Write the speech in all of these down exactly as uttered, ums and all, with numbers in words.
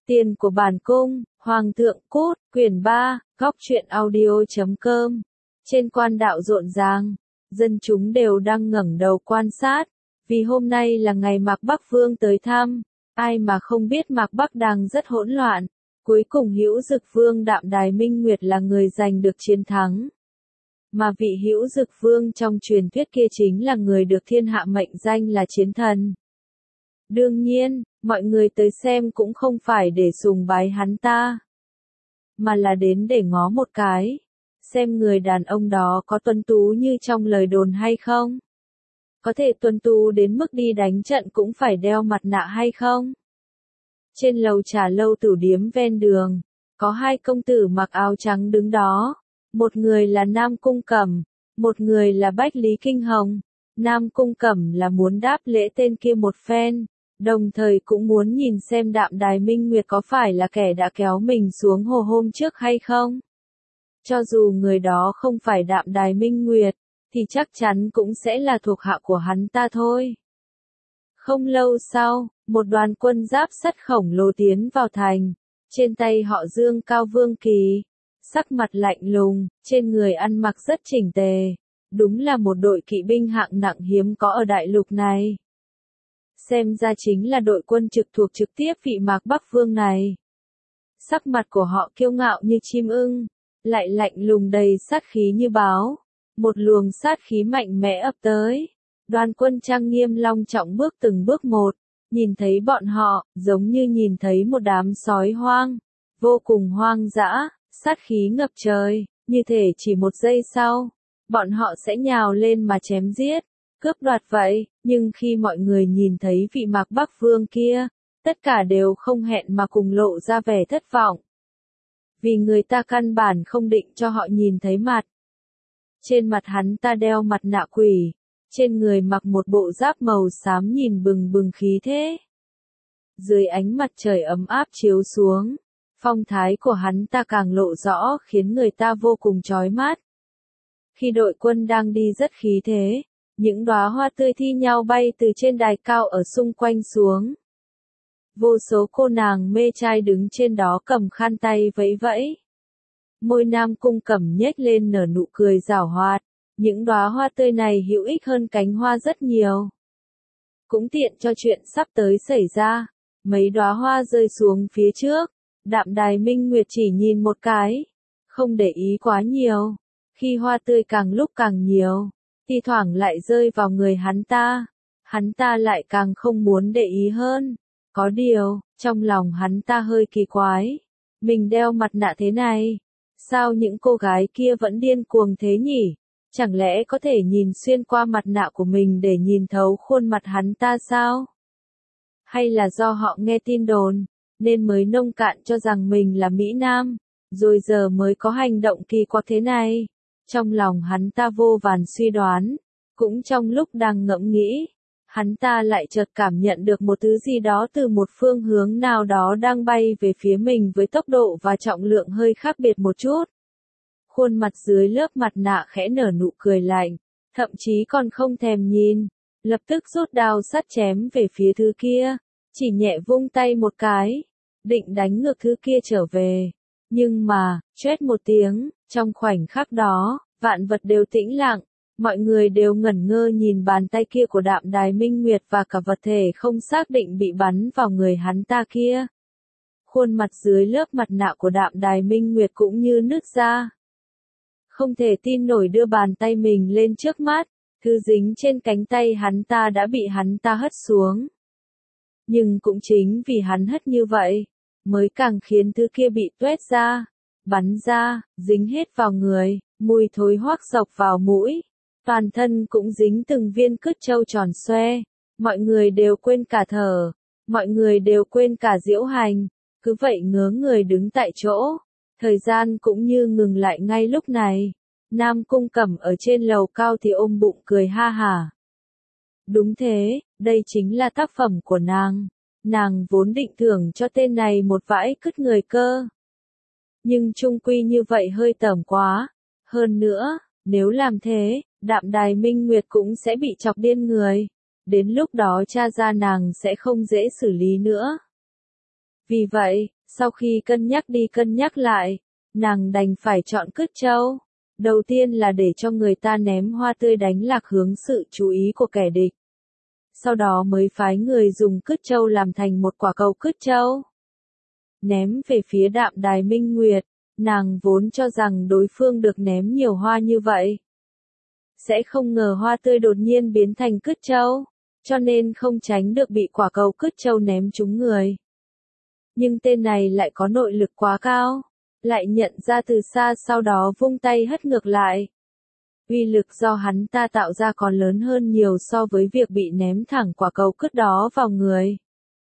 Tiền của bản cung, Hoàng thượng cút, quyển ba, góc truyện audio.com. Trên quan đạo rộn ràng, dân chúng đều đang ngẩng đầu quan sát, vì hôm nay là ngày Mạc Bắc Vương tới thăm, ai mà không biết Mạc Bắc đang rất hỗn loạn, cuối cùng Hữu Dực Vương Đạm Đài Minh Nguyệt là người giành được chiến thắng. Mà vị Hữu Dực Vương trong truyền thuyết kia chính là người được thiên hạ mệnh danh là chiến thần. Đương nhiên, mọi người tới xem cũng không phải để sùng bái hắn ta, mà là đến để ngó một cái, xem người đàn ông đó có tuấn tú như trong lời đồn hay không. Có thể tuấn tú đến mức đi đánh trận cũng phải đeo mặt nạ hay không. Trên lầu trà lâu tử điếm ven đường, có hai công tử mặc áo trắng đứng đó, một người là Nam Cung Cẩm, một người là Bách Lý Kinh Hồng. Nam Cung Cẩm là muốn đáp lễ tên kia một phen, đồng thời cũng muốn nhìn xem Đạm Đài Minh Nguyệt có phải là kẻ đã kéo mình xuống hồ hôm trước hay không. Cho dù người đó không phải Đạm Đài Minh Nguyệt, thì chắc chắn cũng sẽ là thuộc hạ của hắn ta thôi. Không lâu sau, một đoàn quân giáp sắt khổng lồ tiến vào thành, trên tay họ dương cao vương kỳ, sắc mặt lạnh lùng, trên người ăn mặc rất chỉnh tề, đúng là một đội kỵ binh hạng nặng hiếm có ở đại lục này. Xem ra chính là đội quân trực thuộc trực tiếp vị Mạc Bắc Vương này. Sắc mặt của họ kiêu ngạo như chim ưng, lại lạnh lùng đầy sát khí như báo. Một luồng sát khí mạnh mẽ ập tới. Đoàn quân trang nghiêm long trọng bước từng bước một, nhìn thấy bọn họ, giống như nhìn thấy một đám sói hoang, vô cùng hoang dã, sát khí ngập trời, như thể chỉ một giây sau, bọn họ sẽ nhào lên mà chém giết, cướp đoạt vậy, nhưng khi mọi người nhìn thấy vị Mạc Bắc Vương kia, tất cả đều không hẹn mà cùng lộ ra vẻ thất vọng. Vì người ta căn bản không định cho họ nhìn thấy mặt. Trên mặt hắn ta đeo mặt nạ quỷ, trên người mặc một bộ giáp màu xám nhìn bừng bừng khí thế. Dưới ánh mặt trời ấm áp chiếu xuống, phong thái của hắn ta càng lộ rõ khiến người ta vô cùng chói mắt. Khi đội quân đang đi rất khí thế, những đóa hoa tươi thi nhau bay từ trên đài cao ở xung quanh xuống. Vô số cô nàng mê trai đứng trên đó cầm khăn tay vẫy vẫy. Môi Nam Cung Cẩm nhếch lên nở nụ cười giảo hoạt, những đóa hoa tươi này hữu ích hơn cánh hoa rất nhiều. Cũng tiện cho chuyện sắp tới xảy ra, mấy đóa hoa rơi xuống phía trước, Đạm Đài Minh Nguyệt chỉ nhìn một cái, không để ý quá nhiều, khi hoa tươi càng lúc càng nhiều, thi thoảng lại rơi vào người hắn ta, hắn ta lại càng không muốn để ý hơn. Có điều, trong lòng hắn ta hơi kỳ quái, mình đeo mặt nạ thế này, sao những cô gái kia vẫn điên cuồng thế nhỉ? Chẳng lẽ có thể nhìn xuyên qua mặt nạ của mình để nhìn thấu khuôn mặt hắn ta sao? Hay là do họ nghe tin đồn, nên mới nông cạn cho rằng mình là Mỹ Nam, rồi giờ mới có hành động kỳ quặc thế này? Trong lòng hắn ta vô vàn suy đoán, cũng trong lúc đang ngẫm nghĩ, hắn ta lại chợt cảm nhận được một thứ gì đó từ một phương hướng nào đó đang bay về phía mình với tốc độ và trọng lượng hơi khác biệt một chút. Khuôn mặt dưới lớp mặt nạ khẽ nở nụ cười lạnh, thậm chí còn không thèm nhìn, lập tức rút đao sắt chém về phía thứ kia, chỉ nhẹ vung tay một cái, định đánh ngược thứ kia trở về. Nhưng mà, choét một tiếng, trong khoảnh khắc đó, vạn vật đều tĩnh lặng, mọi người đều ngẩn ngơ nhìn bàn tay kia của Đạm Đài Minh Nguyệt và cả vật thể không xác định bị bắn vào người hắn ta kia. Khuôn mặt dưới lớp mặt nạ của Đạm Đài Minh Nguyệt cũng như nứt ra. Không thể tin nổi đưa bàn tay mình lên trước mắt, thứ dính trên cánh tay hắn ta đã bị hắn ta hất xuống. Nhưng cũng chính vì hắn hất như vậy, mới càng khiến thứ kia bị tuét ra, bắn ra, dính hết vào người, mùi thối hoắc sộc vào mũi, toàn thân cũng dính từng viên cứt trâu tròn xoe, mọi người đều quên cả thở, mọi người đều quên cả diễu hành, cứ vậy ngớ người đứng tại chỗ, thời gian cũng như ngừng lại ngay lúc này. Nam Cung Cẩm ở trên lầu cao thì ôm bụng cười ha hả. Đúng thế, đây chính là tác phẩm của nàng. Nàng vốn định thưởng cho tên này một vãi cứt người cơ. Nhưng chung quy như vậy hơi tởm quá. Hơn nữa, nếu làm thế, Đạm Đài Minh Nguyệt cũng sẽ bị chọc điên người. Đến lúc đó cha ra nàng sẽ không dễ xử lý nữa. Vì vậy, Sau khi cân nhắc đi cân nhắc lại, nàng đành phải chọn Cứt Châu. Đầu tiên là để cho người ta ném hoa tươi đánh lạc hướng sự chú ý của kẻ địch. Sau đó mới phái người dùng Cứt Châu làm thành một quả cầu Cứt Châu. Ném về phía Đạm Đài Minh Nguyệt, nàng vốn cho rằng đối phương được ném nhiều hoa như vậy. Sẽ không ngờ hoa tươi đột nhiên biến thành Cứt Châu, cho nên không tránh được bị quả cầu Cứt Châu ném trúng người. Nhưng tên này lại có nội lực quá cao, lại nhận ra từ xa sau đó vung tay hất ngược lại. Uy lực do hắn ta tạo ra còn lớn hơn nhiều so với việc bị ném thẳng quả cầu cứt đó vào người.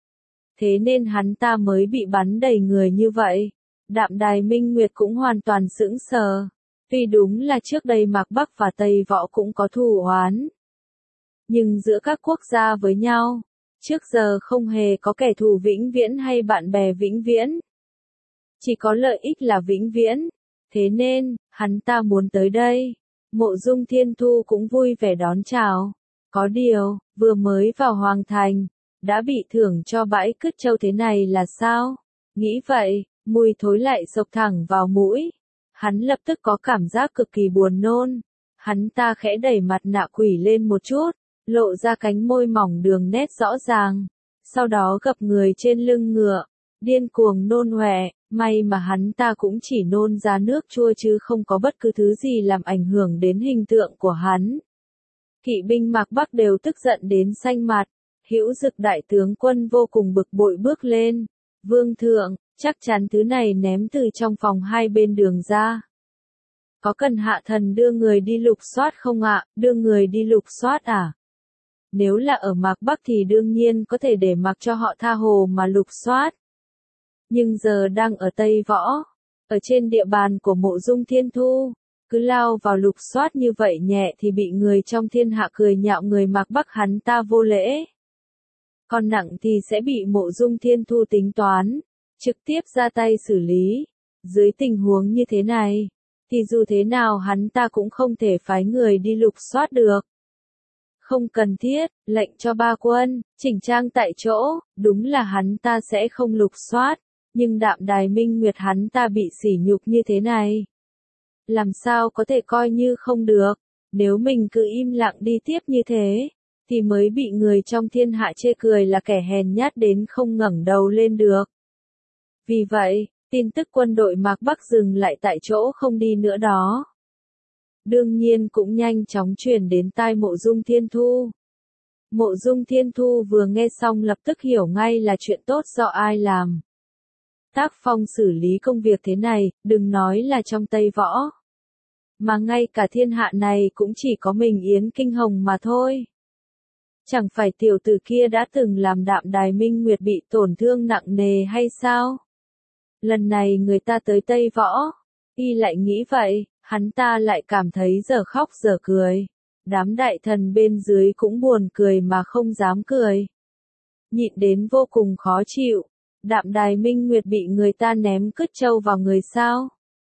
Thế nên hắn ta mới bị bắn đầy người như vậy. Đạm Đài Minh Nguyệt cũng hoàn toàn sững sờ. Tuy đúng là trước đây Mạc Bắc và Tây Võ cũng có thù oán. Nhưng giữa các quốc gia với nhau, trước giờ không hề có kẻ thù vĩnh viễn hay bạn bè vĩnh viễn. Chỉ có lợi ích là vĩnh viễn. Thế nên, hắn ta muốn tới đây. Mộ Dung Thiên Thu cũng vui vẻ đón chào. Có điều, vừa mới vào Hoàng Thành, đã bị thưởng cho bãi Cứt Châu thế này là sao? Nghĩ vậy, mùi thối lại xộc thẳng vào mũi. Hắn lập tức có cảm giác cực kỳ buồn nôn. Hắn ta khẽ đẩy mặt nạ quỷ lên một chút, lộ ra cánh môi mỏng đường nét rõ ràng. Sau đó gập người trên lưng ngựa, điên cuồng nôn ọe. May mà hắn ta cũng chỉ nôn ra nước chua chứ không có bất cứ thứ gì làm ảnh hưởng đến hình tượng của hắn. Kỵ binh Mạc Bắc đều tức giận đến xanh mặt. Hữu Dực đại tướng quân vô cùng bực bội bước lên. Vương thượng, chắc chắn thứ này ném từ trong phòng hai bên đường ra. Có cần hạ thần đưa người đi lục soát không ạ? Đưa người đi lục soát à? Nếu là ở Mạc Bắc thì đương nhiên có thể để mặc cho họ tha hồ mà lục soát. Nhưng giờ đang ở Tây Võ, ở trên địa bàn của Mộ Dung Thiên Thu, cứ lao vào lục soát như vậy nhẹ thì bị người trong thiên hạ cười nhạo người Mạc Bắc hắn ta vô lễ. Còn nặng thì sẽ bị Mộ Dung Thiên Thu tính toán, trực tiếp ra tay xử lý. Dưới tình huống như thế này, thì dù thế nào hắn ta cũng không thể phái người đi lục soát được. Không cần thiết, lệnh cho ba quân, chỉnh trang tại chỗ, đúng là hắn ta sẽ không lục soát. Nhưng Đạm Đài Minh Nguyệt hắn ta bị sỉ nhục như thế này. Làm sao có thể coi như không được, nếu mình cứ im lặng đi tiếp như thế, thì mới bị người trong thiên hạ chê cười là kẻ hèn nhát đến không ngẩng đầu lên được. Vì vậy, tin tức quân đội Mạc Bắc dừng lại tại chỗ không đi nữa đó. Đương nhiên cũng nhanh chóng truyền đến tai Mộ Dung Thiên Thu. Mộ Dung Thiên Thu vừa nghe xong lập tức hiểu ngay là chuyện tốt do ai làm. Tác phong xử lý công việc thế này, đừng nói là trong Tây Võ. Mà ngay cả thiên hạ này cũng chỉ có mình Yến Kinh Hồng mà thôi. Chẳng phải tiểu tử kia đã từng làm Đạm Đài Minh Nguyệt bị tổn thương nặng nề hay sao? Lần này người ta tới Tây Võ, y lại nghĩ vậy, hắn ta lại cảm thấy giờ khóc giờ cười. Đám đại thần bên dưới cũng buồn cười mà không dám cười. Nhịn đến vô cùng khó chịu. Đạm Đài Minh Nguyệt bị người ta ném Cứt Châu vào người sao?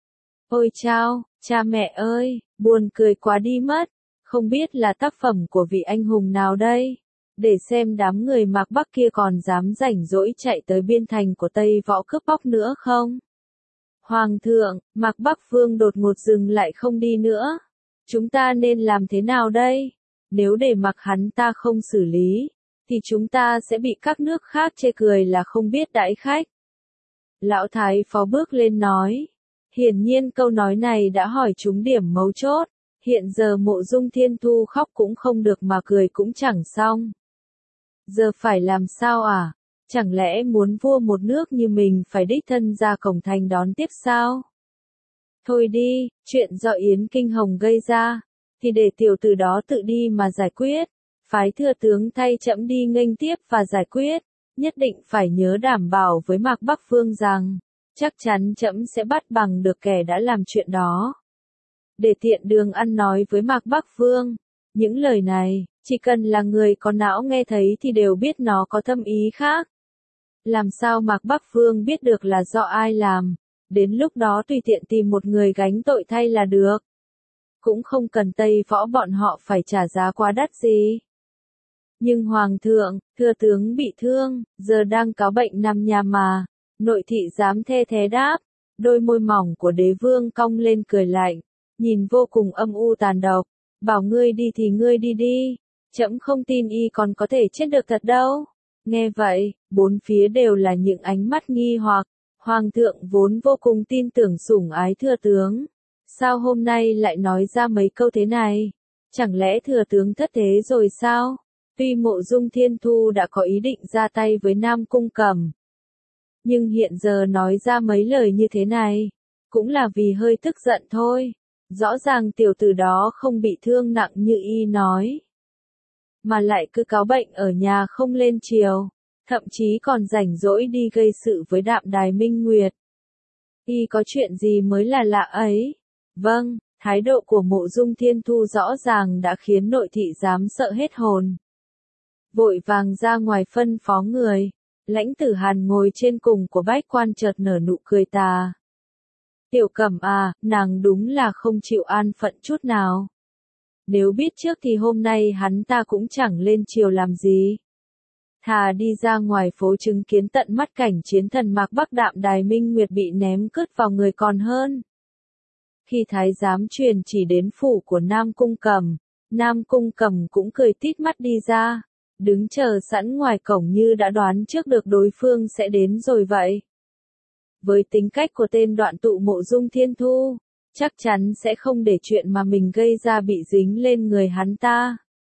Ôi chao, cha mẹ ơi, buồn cười quá đi mất. Không biết là tác phẩm của vị anh hùng nào đây? Để xem đám người Mạc Bắc kia còn dám rảnh rỗi chạy tới biên thành của Tây Võ cướp bóc nữa không? Hoàng thượng, Mạc Bắc Vương đột ngột dừng lại không đi nữa. Chúng ta nên làm thế nào đây? Nếu để mặc hắn ta không xử lý, thì chúng ta sẽ bị các nước khác chê cười là không biết đãi khách. Lão Thái Phó bước lên nói. Hiển nhiên câu nói này đã hỏi trúng điểm mấu chốt. Hiện giờ Mộ Dung Thiên Thu khóc cũng không được mà cười cũng chẳng xong. Giờ phải làm sao à? Chẳng lẽ muốn vua một nước như mình phải đích thân ra cổng thành đón tiếp sao? Thôi đi, chuyện do Yến Kinh Hồng gây ra, thì để tiểu tử đó tự đi mà giải quyết. Phái thừa tướng thay trẫm đi nghênh tiếp và giải quyết. Nhất định phải nhớ đảm bảo với Mạc Bắc Vương rằng, chắc chắn trẫm sẽ bắt bằng được kẻ đã làm chuyện đó. Để tiện đường ăn nói với Mạc Bắc Vương. Những lời này, chỉ cần là người có não nghe thấy thì đều biết nó có thâm ý khác. Làm sao Mạc Bắc Vương biết được là do ai làm? Đến lúc đó tùy tiện tìm một người gánh tội thay là được. Cũng không cần Tây Võ bọn họ phải trả giá quá đắt gì. Nhưng Hoàng thượng, thừa tướng bị thương, giờ đang cáo bệnh nằm nhà mà. Nội thị giám the thế đáp, đôi môi mỏng của đế vương cong lên cười lạnh, nhìn vô cùng âm u tàn độc, bảo ngươi đi thì ngươi đi đi, trẫm không tin y còn có thể chết được thật đâu. Nghe vậy, bốn phía đều là những ánh mắt nghi hoặc, hoàng thượng vốn vô cùng tin tưởng sủng ái thừa tướng, sao hôm nay lại nói ra mấy câu thế này, chẳng lẽ thừa tướng thất thế rồi sao? Tuy Mộ Dung Thiên Thu đã có ý định ra tay với Nam Cung Cẩm, nhưng hiện giờ nói ra mấy lời như thế này, cũng là vì hơi tức giận thôi. Rõ ràng tiểu tử đó không bị thương nặng như y nói, mà lại cứ cáo bệnh ở nhà không lên triều, thậm chí còn rảnh rỗi đi gây sự với Đạm Đài Minh Nguyệt. Y có chuyện gì mới là lạ ấy? Vâng, thái độ của Mộ Dung Thiên Thu rõ ràng đã khiến nội thị giám sợ hết hồn. Vội vàng ra ngoài phân phó người, Lãnh Tử Hàn ngồi trên cùng của bách quan chợt nở nụ cười tà. Tiểu Cẩm à, nàng đúng là không chịu an phận chút nào. Nếu biết trước thì hôm nay hắn ta cũng chẳng lên triều làm gì. Thà đi ra ngoài phố chứng kiến tận mắt cảnh chiến thần Mạc Bắc Đạm Đài Minh Nguyệt bị ném cứt vào người còn hơn. Khi thái giám truyền chỉ đến phủ của Nam Cung Cẩm, Nam Cung Cẩm cũng cười tít mắt đi ra, đứng chờ sẵn ngoài cổng như đã đoán trước được đối phương sẽ đến rồi vậy. Với tính cách của tên đoạn tụ Mộ Dung Thiên Thu, chắc chắn sẽ không để chuyện mà mình gây ra bị dính lên người hắn ta.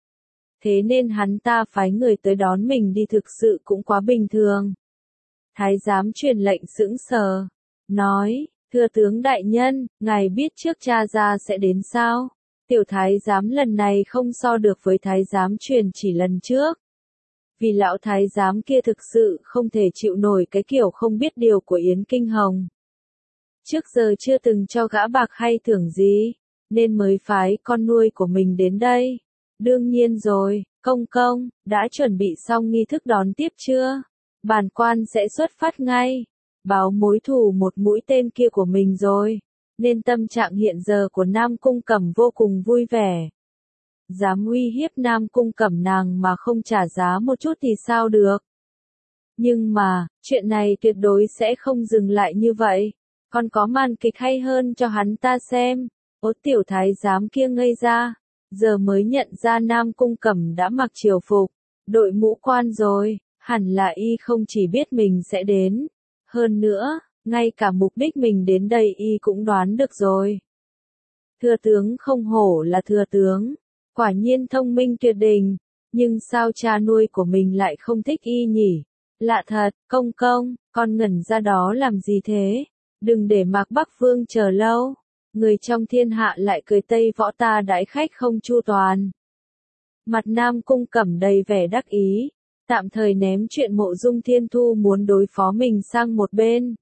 Thế nên hắn ta phái người tới đón mình đi thực sự cũng quá bình thường. Thái giám truyền lệnh sững sờ, nói, thưa tướng đại nhân, ngài biết trước cha ra sẽ đến sao? Tiểu thái giám lần này không so được với thái giám truyền chỉ lần trước. Vì lão thái giám kia thực sự không thể chịu nổi cái kiểu không biết điều của Yến Kinh Hồng. Trước giờ chưa từng cho gã bạc hay thưởng gì, nên mới phái con nuôi của mình đến đây. Đương nhiên rồi, công công, đã chuẩn bị xong nghi thức đón tiếp chưa? Bản quan sẽ xuất phát ngay, báo mối thù một mũi tên kia của mình rồi, nên tâm trạng hiện giờ của Nam Cung Cẩm vô cùng vui vẻ. Dám uy hiếp Nam Cung Cẩm nàng mà không trả giá một chút thì sao được? Nhưng mà, chuyện này tuyệt đối sẽ không dừng lại như vậy, còn có màn kịch hay hơn cho hắn ta xem. Ố tiểu thái giám kia ngây ra, giờ mới nhận ra Nam Cung Cẩm đã mặc triều phục, đội mũ quan rồi, hẳn là y không chỉ biết mình sẽ đến, hơn nữa, ngay cả mục đích mình đến đây y cũng đoán được rồi. Thừa tướng không hổ là thừa tướng, quả nhiên thông minh tuyệt đỉnh, nhưng sao cha nuôi của mình lại không thích y nhỉ? Lạ thật, công công, con ngẩn ra đó làm gì thế? Đừng để Mạc Bắc Vương chờ lâu. Người trong thiên hạ lại cười Tây Võ ta đãi khách không chu toàn. Mặt Nam Cung Cẩm đầy vẻ đắc ý, tạm thời ném chuyện Mộ Dung Thiên Thu muốn đối phó mình sang một bên.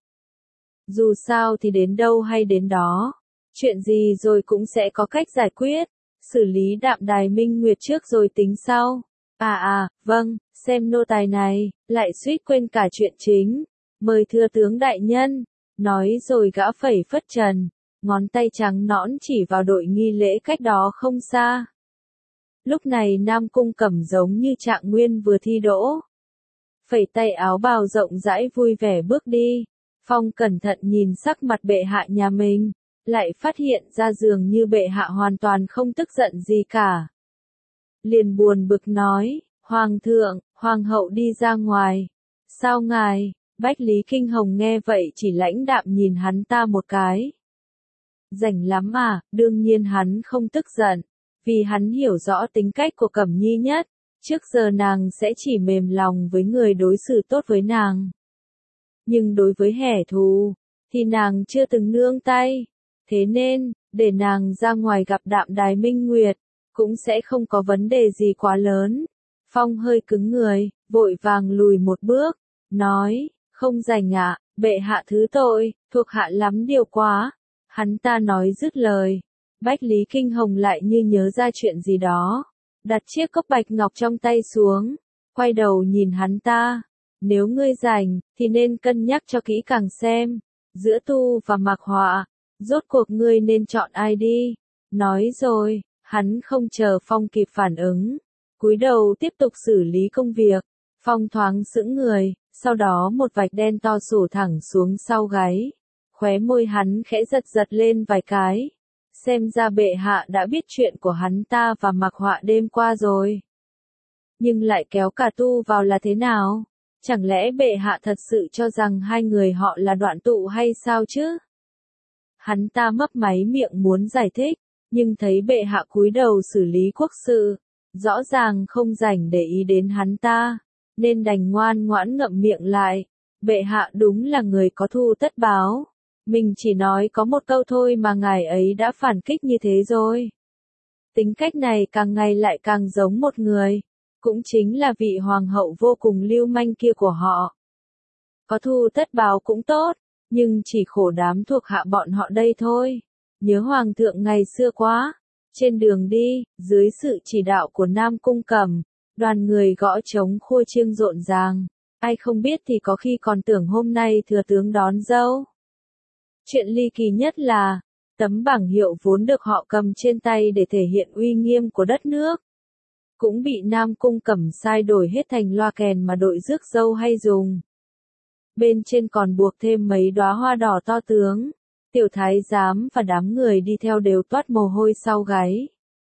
Dù sao thì đến đâu hay đến đó, chuyện gì rồi cũng sẽ có cách giải quyết, xử lý Đạm Đài Minh Nguyệt trước rồi tính sau. À à, vâng, xem nô tài này, lại suýt quên cả chuyện chính, mời thưa tướng đại nhân, nói rồi gã phẩy phất trần. Ngón tay trắng nõn chỉ vào đội nghi lễ cách đó không xa. Lúc này Nam Cung Cẩm giống như Trạng Nguyên vừa thi đỗ. Phẩy tay áo bào rộng rãi vui vẻ bước đi. Phong cẩn thận nhìn sắc mặt bệ hạ nhà mình, lại phát hiện ra dường như bệ hạ hoàn toàn không tức giận gì cả. Liền buồn bực nói, Hoàng thượng, Hoàng hậu đi ra ngoài. Sao ngài? Bách Lý Kinh Hồng nghe vậy chỉ lãnh đạm nhìn hắn ta một cái. Rảnh lắm mà, đương nhiên hắn không tức giận, vì hắn hiểu rõ tính cách của Cẩm Nhi nhất, trước giờ nàng sẽ chỉ mềm lòng với người đối xử tốt với nàng. Nhưng đối với kẻ thù, thì nàng chưa từng nương tay, thế nên, để nàng ra ngoài gặp Đạm Đài Minh Nguyệt, cũng sẽ không có vấn đề gì quá lớn. Phong hơi cứng người, vội vàng lùi một bước, nói, không rảnh ạ, bệ hạ thứ tội, thuộc hạ lắm điều quá. Hắn ta nói dứt lời, Bách Lý Kinh Hồng lại như nhớ ra chuyện gì đó, đặt chiếc cốc bạch ngọc trong tay xuống, quay đầu nhìn hắn ta, nếu ngươi rảnh, thì nên cân nhắc cho kỹ càng xem, giữa Tu và Mạc Họa, rốt cuộc ngươi nên chọn ai đi. Nói rồi, hắn không chờ Phong kịp phản ứng, cúi đầu tiếp tục xử lý công việc. Phong thoáng sững người, Sau đó một vạch đen to sổ thẳng xuống sau gáy. Khóe môi hắn khẽ giật giật lên vài cái. Xem ra bệ hạ đã biết chuyện của hắn ta và Mạc Họa đêm qua rồi. Nhưng lại kéo cả tu vào là thế nào? Chẳng lẽ bệ hạ thật sự cho rằng hai người họ là đoạn tụ hay sao chứ? Hắn ta mấp máy miệng muốn giải thích, nhưng thấy bệ hạ cúi đầu xử lý quốc sự, rõ ràng không rảnh để ý đến hắn ta, nên đành ngoan ngoãn ngậm miệng lại. Bệ hạ đúng là người có thù tất báo. Mình chỉ nói có một câu thôi mà ngài ấy đã phản kích như thế rồi. Tính cách này càng ngày lại càng giống một người, cũng chính là vị hoàng hậu vô cùng lưu manh kia của họ. Có thù tất báo cũng tốt, nhưng chỉ khổ đám thuộc hạ bọn họ đây thôi. Nhớ hoàng thượng ngày xưa quá. Trên đường đi, dưới sự chỉ đạo của Nam Cung Cẩm, đoàn người gõ trống khua chiêng rộn ràng. Ai không biết thì có khi còn tưởng hôm nay thừa tướng đón dâu. Chuyện ly kỳ nhất là, tấm bảng hiệu vốn được họ cầm trên tay để thể hiện uy nghiêm của đất nước, cũng bị Nam Cung Cẩm sai đổi hết thành loa kèn mà đội rước dâu hay dùng. Bên trên còn buộc thêm mấy đóa hoa đỏ to tướng. Tiểu thái giám và đám người đi theo đều toát mồ hôi sau gáy.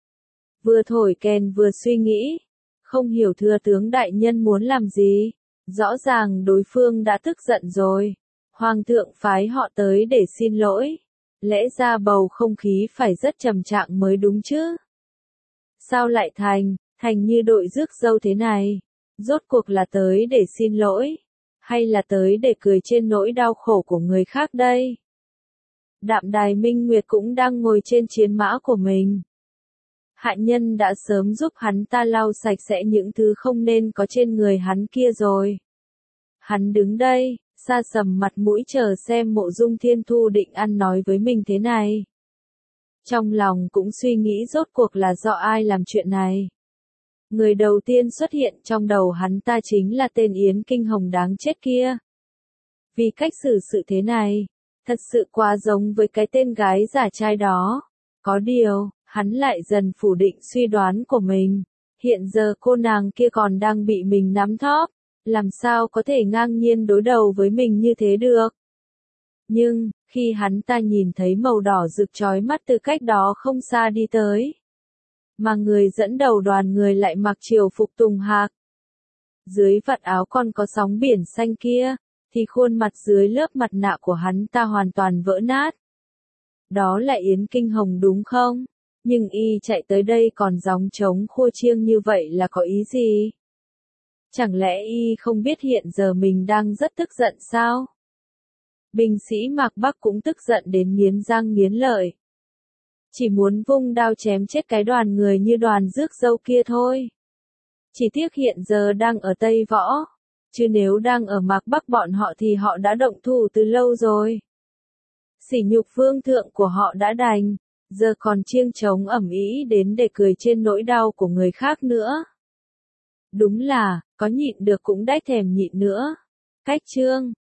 Vừa thổi kèn vừa suy nghĩ, không hiểu thừa tướng đại nhân muốn làm gì. Rõ ràng đối phương đã tức giận rồi. Hoàng thượng phái họ tới để xin lỗi. Lẽ ra bầu không khí phải rất trầm trọng mới đúng chứ. Sao lại thành, thành như đội rước dâu thế này? Rốt cuộc là tới để xin lỗi, hay là tới để cười trên nỗi đau khổ của người khác đây? Đạm Đài Minh Nguyệt cũng đang ngồi trên chiến mã của mình. Hạ nhân đã sớm giúp hắn ta lau sạch sẽ những thứ không nên có trên người hắn kia rồi. Hắn đứng đây, sa sầm mặt mũi chờ xem Mộ Dung Thiên Thu định ăn nói với mình thế này. Trong lòng cũng suy nghĩ rốt cuộc là do ai làm chuyện này. Người đầu tiên xuất hiện trong đầu hắn ta chính là tên Yến Kinh Hồng đáng chết kia. Vì cách xử sự thế này, thật sự quá giống với cái tên gái giả trai đó. Có điều, hắn lại dần phủ định suy đoán của mình. Hiện giờ cô nàng kia còn đang bị mình nắm thóp, làm sao có thể ngang nhiên đối đầu với mình như thế được. Nhưng, khi hắn ta nhìn thấy màu đỏ rực chói mắt từ cách đó không xa đi tới, mà người dẫn đầu đoàn người lại mặc triều phục tùng hạc. Dưới vạt áo còn có sóng biển xanh kia, thì khuôn mặt dưới lớp mặt nạ của hắn ta hoàn toàn vỡ nát. Đó là Yến Kinh Hồng đúng không? Nhưng y chạy tới đây còn gióng trống khua chiêng như vậy là có ý gì? Chẳng lẽ y không biết hiện giờ mình đang rất tức giận sao? Binh sĩ Mạc Bắc cũng tức giận đến nghiến răng nghiến lợi. Chỉ muốn vung đao chém chết cái đoàn người như đoàn rước dâu kia thôi. Chỉ tiếc hiện giờ đang ở Tây Võ, chứ nếu đang ở Mạc Bắc bọn họ thì họ đã động thủ từ lâu rồi. Sỉ nhục vương thượng của họ đã đành, giờ còn chiêng trống ầm ĩ đến để cười trên nỗi đau của người khác nữa. Đúng là, có nhịn được cũng đách thèm nhịn nữa. Cách chương